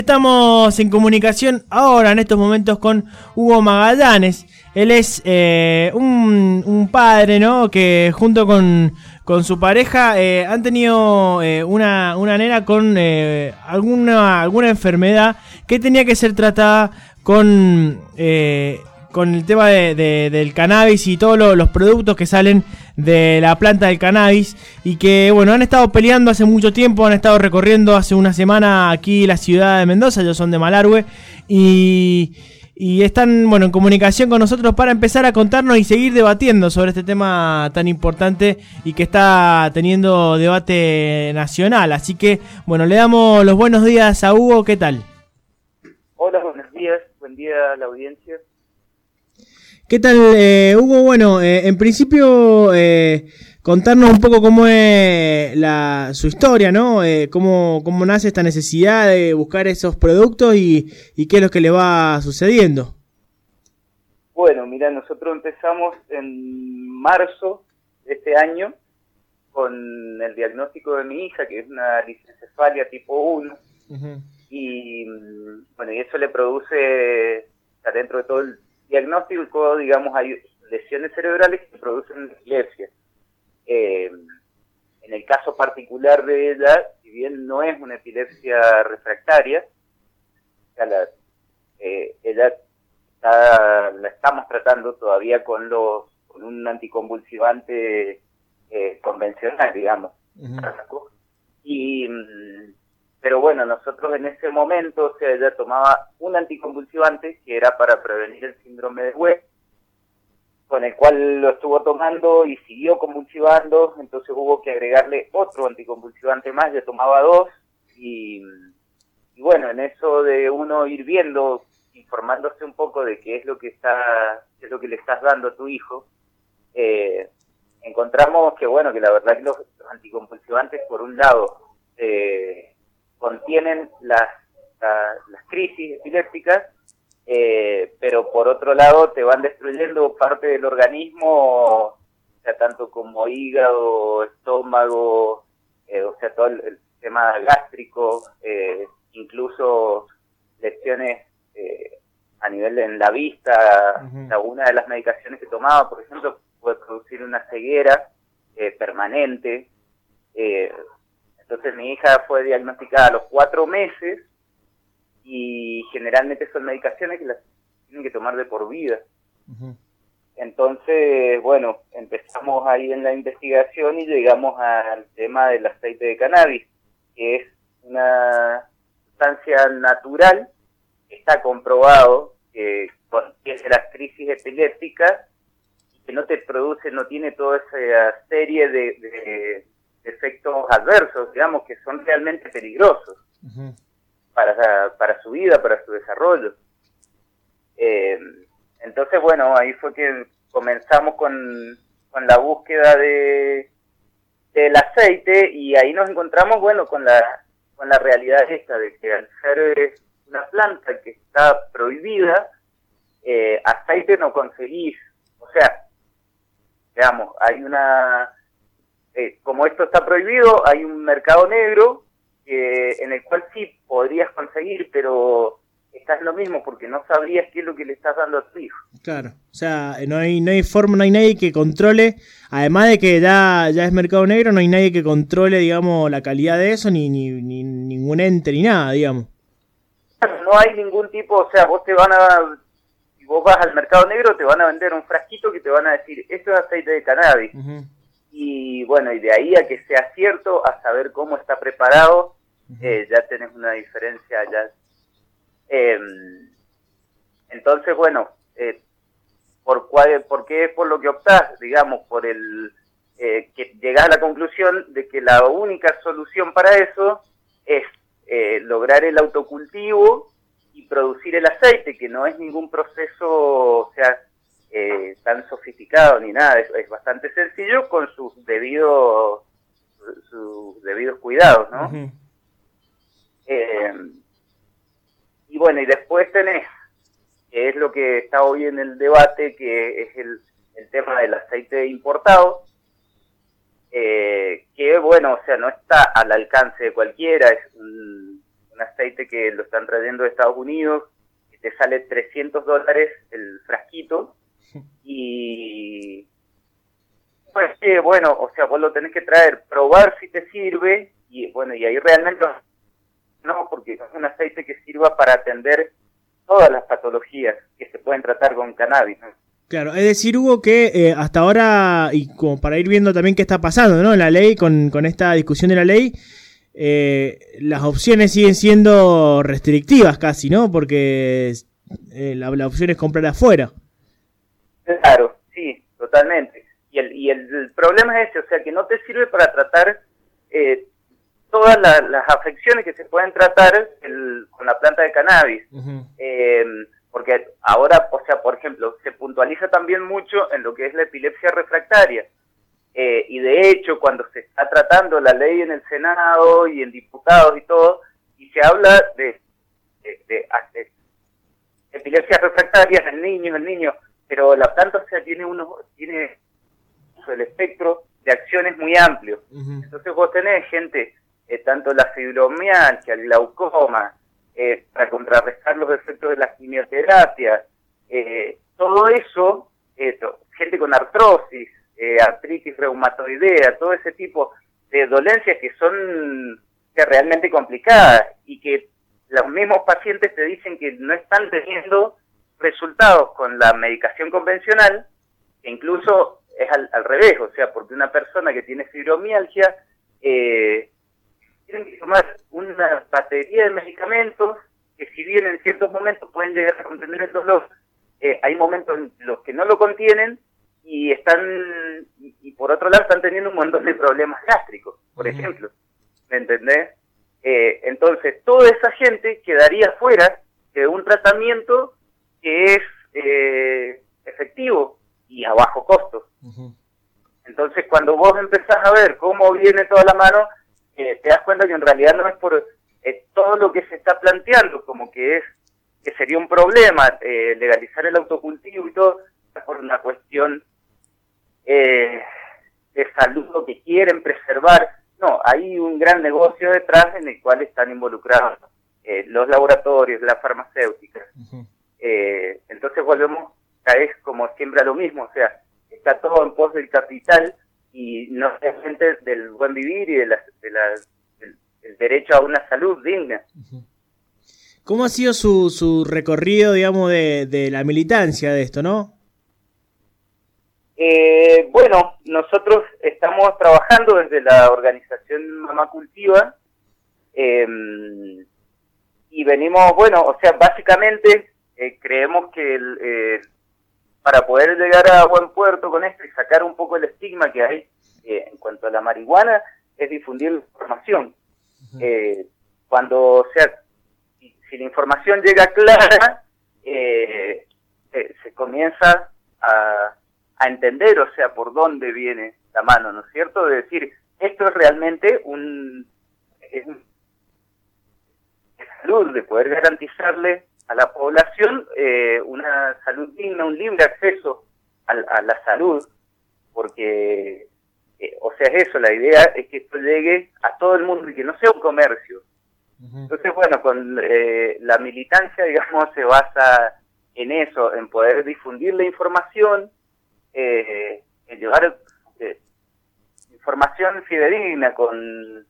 Estamos en comunicación ahora, en estos momentos, con Hugo Magallanes. Él es un padre, ¿no? Que junto con su pareja han tenido una nena con alguna enfermedad que tenía que ser tratada con el tema del cannabis y todos los productos que salen de la planta del cannabis, y que bueno, han estado peleando hace mucho tiempo, han estado recorriendo hace una semana aquí la ciudad de Mendoza. Ellos son de Malargüe y están bueno en comunicación con nosotros para empezar a contarnos y seguir debatiendo sobre este tema tan importante y que está teniendo debate nacional. Así que bueno, le damos los buenos días a Hugo. ¿Qué tal? Hola, buenos días, buen día a la audiencia. ¿Qué tal, Hugo? Bueno, en principio, contarnos un poco cómo es su historia, ¿no? Cómo nace esta necesidad de buscar esos productos y qué es lo que le va sucediendo. Bueno, mira, nosotros empezamos en marzo de este año con el diagnóstico de mi hija, que es una lissencefalia tipo 1, uh-huh. Y bueno, y eso le produce, o sea, dentro de todo el diagnóstico, digamos, hay lesiones cerebrales que producen epilepsia. En el caso particular de ella, si bien no es una epilepsia refractaria, o sea, ella la estamos tratando todavía con un anticonvulsivante convencional, digamos. Uh-huh. Pero bueno, nosotros en ese momento, o sea, ella tomaba un anticonvulsivante que era para prevenir el síndrome de West, con el cual lo estuvo tomando y siguió convulsivando. Entonces hubo que agregarle otro anticonvulsivante más, ya tomaba 2, y bueno, en eso de uno ir viendo, informándose un poco de qué es lo que le estás dando a tu hijo, encontramos que bueno, que la verdad que los anticonvulsivantes, por un lado, contienen las crisis epilépticas, pero por otro lado te van destruyendo parte del organismo, o sea, tanto como hígado, estómago, o sea, todo el sistema gástrico, incluso lesiones a nivel en la vista. Uh-huh. O sea, una de las medicaciones que tomaba, por ejemplo, puede producir una ceguera permanente. Entonces mi hija fue diagnosticada a los 4 meses y generalmente son medicaciones que las tienen que tomar de por vida. Uh-huh. Entonces, bueno, empezamos ahí en la investigación y llegamos al tema del aceite de cannabis, que es una sustancia natural, está comprobado que contiene las crisis epilépticas y que no te produce, no tiene toda esa serie de efectos adversos, digamos, que son realmente peligrosos. Uh-huh. para su vida, para su desarrollo. Entonces, bueno, ahí fue que comenzamos con la búsqueda del aceite, y ahí nos encontramos, bueno, con la realidad esta de que al ser una planta que está prohibida, aceite no conseguís. O sea, digamos, hay como esto está prohibido, hay un mercado negro en el cual sí podrías conseguir, pero estás lo mismo porque no sabrías qué es lo que le estás dando a tu hijo. Claro, o sea, no hay forma, no hay nadie que controle, además de que ya es mercado negro, no hay nadie que controle, digamos, la calidad de eso, ni ningún ente, ni nada, digamos. No hay ningún tipo, o sea, si vos vas al mercado negro, te van a vender un frasquito que te van a decir, esto es aceite de cannabis. Uh-huh. Y bueno, y de ahí a que sea cierto, a saber cómo está preparado, ya tenés una diferencia ya. Entonces, bueno, ¿por qué es por lo que optás? Digamos, por que llegás a la conclusión de que la única solución para eso es lograr el autocultivo y producir el aceite, que no es ningún proceso, o sea, tan sofisticado ni nada, es bastante sencillo con sus debidos cuidados, ¿no? Uh-huh. Y bueno, y después tenés, que es lo que está hoy en el debate, que es el tema del aceite importado, que bueno, o sea, no está al alcance de cualquiera, es un aceite que lo están trayendo de Estados Unidos, que te sale $300 el frasquito, y pues bueno, o sea, vos lo tenés que traer, probar si te sirve, y bueno, y ahí realmente no, porque es un aceite que sirva para atender todas las patologías que se pueden tratar con cannabis, ¿no? Claro, es decir, Hugo, que hasta ahora, y como para ir viendo también qué está pasando, ¿no? En la ley, con esta discusión de la ley, las opciones siguen siendo restrictivas casi, ¿no? Porque la opción es comprar afuera. Claro, sí, totalmente. Y el problema es ese, o sea, que no te sirve para tratar todas las afecciones que se pueden tratar con la planta de cannabis. Uh-huh. Porque ahora, o sea, por ejemplo, se puntualiza también mucho en lo que es la epilepsia refractaria. Y de hecho, cuando se está tratando la ley en el Senado y en diputados y todo, y se habla de epilepsia refractaria en el niño, pero la planta, o sea, tiene el espectro de acciones muy amplio. Uh-huh. Entonces vos tenés gente, tanto la fibromialgia, el glaucoma, para contrarrestar los efectos de la quimioterapia, todo eso, gente con artrosis, artritis reumatoidea, todo ese tipo de dolencias que son realmente complicadas y que los mismos pacientes te dicen que no están teniendo resultados con la medicación convencional, que incluso es al revés, o sea, porque una persona que tiene fibromialgia tienen que tomar una batería de medicamentos que, si bien en ciertos momentos pueden llegar a contener el dolor, hay momentos en los que no lo contienen y por otro lado están teniendo un montón de problemas gástricos, por ejemplo, ¿me entendés? Entonces toda esa gente quedaría fuera de un tratamiento que es efectivo y a bajo costo. Uh-huh. Entonces cuando vos empezás a ver cómo viene toda la mano, te das cuenta que en realidad no es por todo lo que se está planteando, como que sería un problema legalizar el autocultivo y todo, es por una cuestión de salud que quieren preservar. No, hay un gran negocio detrás en el cual están involucrados los laboratorios, las farmacéuticas. Uh-huh. Entonces volvemos como siempre a lo mismo, o sea, está todo en pos del capital y no realmente del buen vivir y del derecho a una salud digna. Uh-huh. ¿Cómo ha sido su recorrido, digamos, de la militancia de esto, no? Bueno, nosotros estamos trabajando desde la organización Mamá Cultiva y venimos, bueno, o sea, básicamente creemos que para poder llegar a buen puerto con esto y sacar un poco el estigma que hay en cuanto a la marihuana, es difundir la información. Uh-huh. Cuando, o sea, si la información llega clara, se comienza a entender, o sea, por dónde viene la mano, ¿no es cierto? De decir, esto es realmente es salud, de poder garantizarle a la población una salud digna, un libre acceso a la salud, porque, o sea, es eso, la idea es que esto llegue a todo el mundo y que no sea un comercio. Uh-huh. Entonces, bueno, con la militancia, digamos, se basa en eso, en poder difundir la información, en llevar información fidedigna con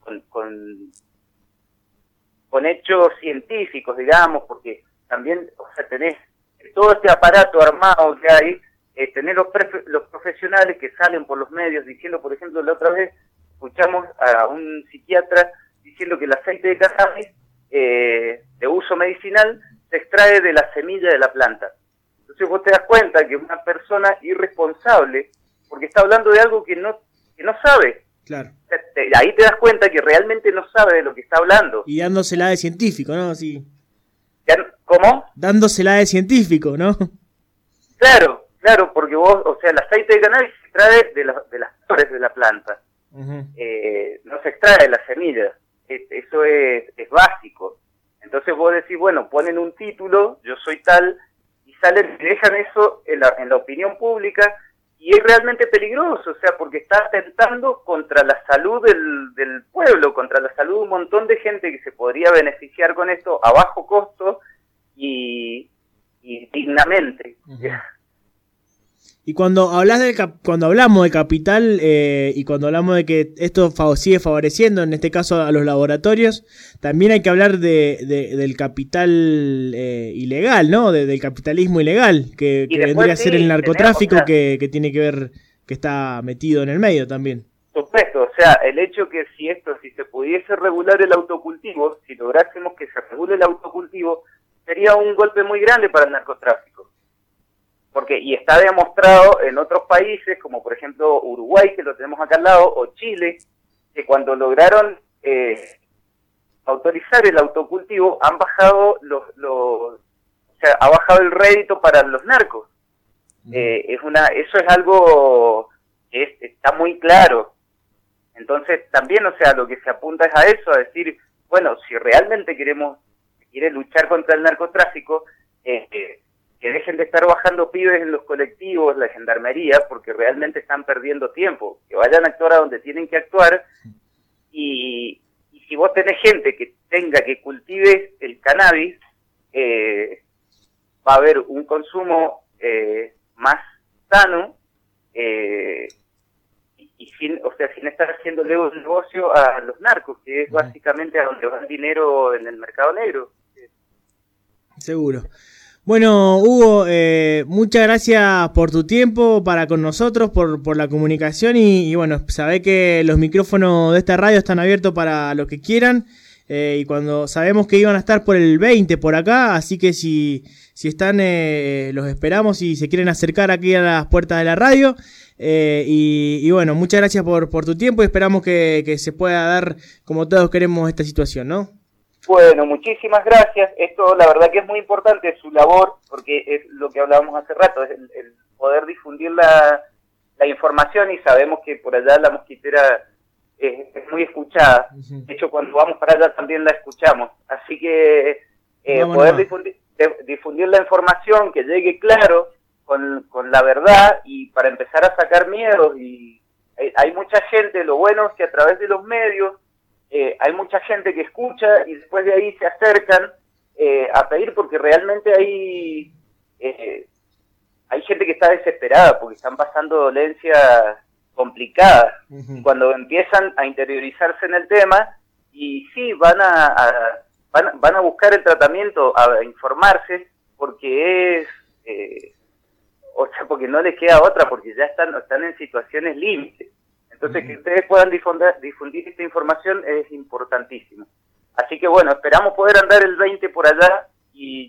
hechos científicos, digamos, porque también, o sea, tenés todo este aparato armado que hay, tener los profesionales que salen por los medios diciendo, por ejemplo, la otra vez escuchamos a un psiquiatra diciendo que el aceite de cannabis de uso medicinal se extrae de la semilla de la planta. Entonces vos te das cuenta que es una persona irresponsable porque está hablando de algo que no sabe. Claro. Ahí te das cuenta que realmente no sabe de lo que está hablando. Y dándosela de científico, ¿no? Sí. ¿Cómo? Dándosela de científico, ¿no? Claro, porque vos, o sea, el aceite de cannabis se extrae de las flores de la planta. Uh-huh. No se extrae de la semilla. Eso es básico. Entonces vos decís, bueno, ponen un título, yo soy tal, y salen y dejan eso en la opinión pública, y es realmente peligroso, o sea, porque está atentando contra la salud del pueblo, contra la salud de un montón de gente que se podría beneficiar con esto a bajo costo y dignamente. Y cuando cuando hablamos de capital y cuando hablamos de que esto sigue favoreciendo, en este caso a los laboratorios, también hay que hablar del capital ilegal, ¿no? Del capitalismo ilegal, que vendría a ser el narcotráfico, que tiene que ver, que está metido en el medio también. Supuesto, o sea, el hecho que si se pudiese regular el autocultivo, si lográsemos que se regule el autocultivo, sería un golpe muy grande para el narcotráfico. Y está demostrado en otros países, como por ejemplo Uruguay, que lo tenemos acá al lado, o Chile, que cuando lograron autorizar el autocultivo, han bajado ha bajado el rédito para los narcos. Eso es algo que está muy claro. Entonces también, o sea, lo que se apunta es a eso, a decir, bueno, si realmente quiere luchar contra el narcotráfico, que dejen de estar bajando pibes en los colectivos, la gendarmería, porque realmente están perdiendo tiempo, que vayan a actuar a donde tienen que actuar, y si vos tenés gente que cultive el cannabis, va a haber un consumo más sano, sin estar haciéndole un negocio a los narcos, que es básicamente a donde va el dinero en el mercado negro. Seguro. Bueno, Hugo, muchas gracias por tu tiempo para con nosotros, por la comunicación y bueno, sabé que los micrófonos de esta radio están abiertos para los que quieran y cuando sabemos que iban a estar por el 20 por acá, así que si están, los esperamos y se quieren acercar aquí a las puertas de la radio y bueno, muchas gracias por tu tiempo y esperamos que se pueda dar como todos queremos esta situación, ¿no? Bueno, muchísimas gracias. Esto la verdad que es muy importante, su labor, porque es lo que hablábamos hace rato, es el poder difundir la información y sabemos que por allá la mosquitera es muy escuchada. De hecho, cuando vamos para allá también la escuchamos. Así que poder difundir la información, que llegue claro con la verdad y para empezar a sacar miedos. Y hay mucha gente, lo bueno es que a través de los medios hay mucha gente que escucha y después de ahí se acercan a pedir porque realmente hay gente que está desesperada porque están pasando dolencias complicadas. Cuando empiezan a interiorizarse en el tema y sí, van a buscar el tratamiento, a informarse porque porque no les queda otra, porque ya están en situaciones límites. Entonces, que ustedes puedan difundir esta información es importantísimo. Así que bueno, esperamos poder andar el 20 por allá y